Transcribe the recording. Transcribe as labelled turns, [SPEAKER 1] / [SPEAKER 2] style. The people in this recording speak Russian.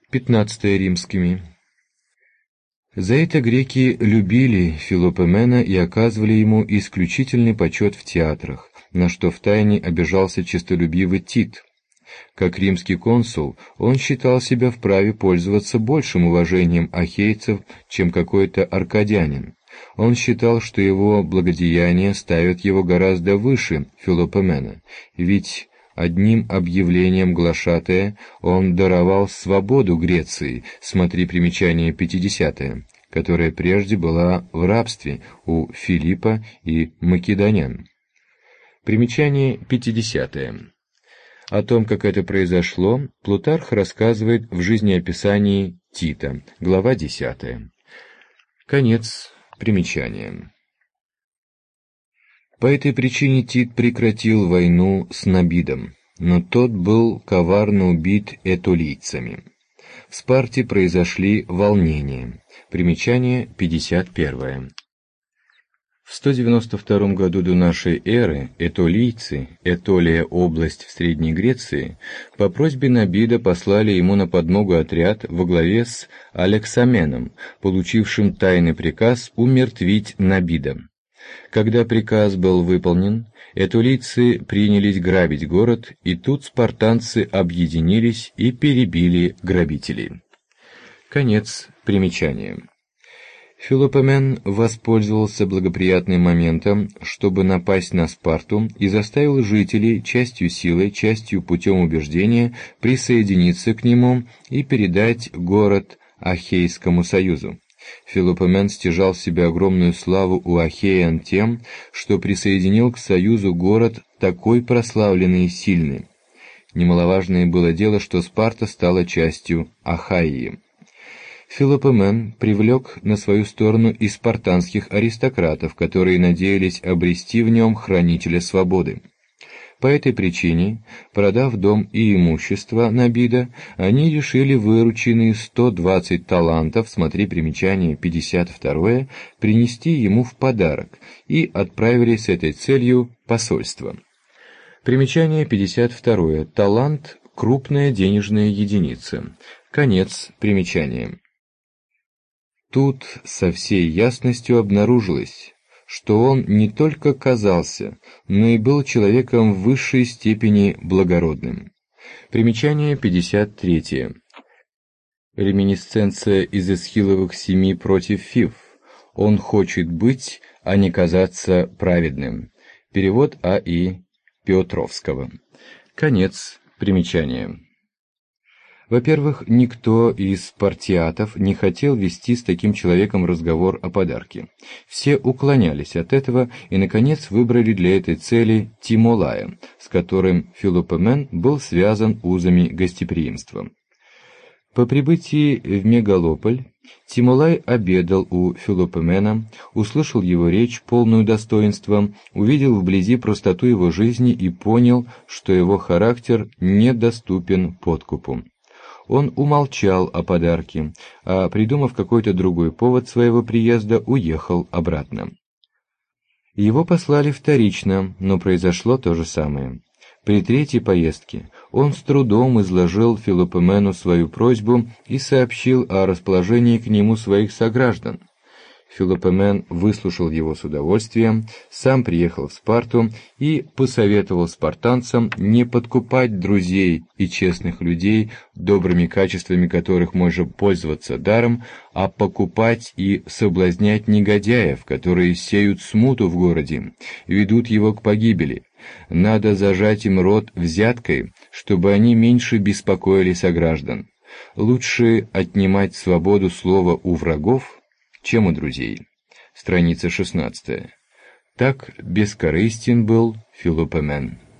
[SPEAKER 1] 15 римскими. За это греки любили Филопомена и оказывали ему исключительный почет в театрах, на что втайне обижался честолюбивый Тит. Как римский консул, он считал себя вправе пользоваться большим уважением ахейцев, чем какой-то аркадянин. Он считал, что его благодеяния ставят его гораздо выше Филопомена, ведь одним объявлением глашатая он даровал свободу Греции, смотри примечание 50, которая прежде была в рабстве у Филиппа и македонян. Примечание 50. О том, как это произошло, Плутарх рассказывает в жизнеописании Тита, глава 10. Конец примечания. По этой причине Тит прекратил войну с Набидом, но тот был коварно убит этолийцами. В Спарте произошли волнения. Примечание 51. В 192 году до нашей эры этолийцы, Этолия область в Средней Греции, по просьбе Набида послали ему на подмогу отряд во главе с Алексаменом, получившим тайный приказ умертвить Набида. Когда приказ был выполнен, этолийцы принялись грабить город, и тут спартанцы объединились и перебили грабителей. Конец примечания. Филопомен воспользовался благоприятным моментом, чтобы напасть на Спарту, и заставил жителей частью силой, частью путем убеждения присоединиться к нему и передать город Ахейскому союзу. Филопомен стяжал в себе огромную славу у ахеян тем, что присоединил к союзу город такой прославленный и сильный. Немаловажное было дело, что Спарта стала частью Ахайи. Филопомен привлек на свою сторону и спартанских аристократов, которые надеялись обрести в нем хранителя свободы. По этой причине, продав дом и имущество Набида, они решили вырученные 120 талантов, смотри примечание 52, принести ему в подарок, и отправили с этой целью посольство. Примечание 52. Талант – крупная денежная единица. Конец примечания. Тут со всей ясностью обнаружилось, что он не только казался, но и был человеком в высшей степени благородным. Примечание 53. Реминисценция из Эсхиловых семи против Фив. Он хочет быть, а не казаться праведным. Перевод А.И. Петровского. Конец примечания. Во-первых, никто из спартиатов не хотел вести с таким человеком разговор о подарке. Все уклонялись от этого и, наконец, выбрали для этой цели Тимолая, с которым Филопомен был связан узами гостеприимства. По прибытии в Мегалополь Тимолай обедал у Филопомена, услышал его речь, полную достоинства, увидел вблизи простоту его жизни и понял, что его характер недоступен подкупу. Он умолчал о подарке, а, придумав какой-то другой повод своего приезда, уехал обратно. Его послали вторично, но произошло то же самое. При третьей поездке он с трудом изложил Филопомену свою просьбу и сообщил о расположении к нему своих сограждан. Филопомен выслушал его с удовольствием, сам приехал в Спарту и посоветовал спартанцам не подкупать друзей и честных людей, добрыми качествами которых можно пользоваться даром, а покупать и соблазнять негодяев, которые сеют смуту в городе, ведут его к погибели. Надо зажать им рот взяткой, чтобы они меньше беспокоили сограждан. Лучше отнимать свободу слова у врагов, чем у друзей. Страница 16. Так бескорыстен был Филопомен.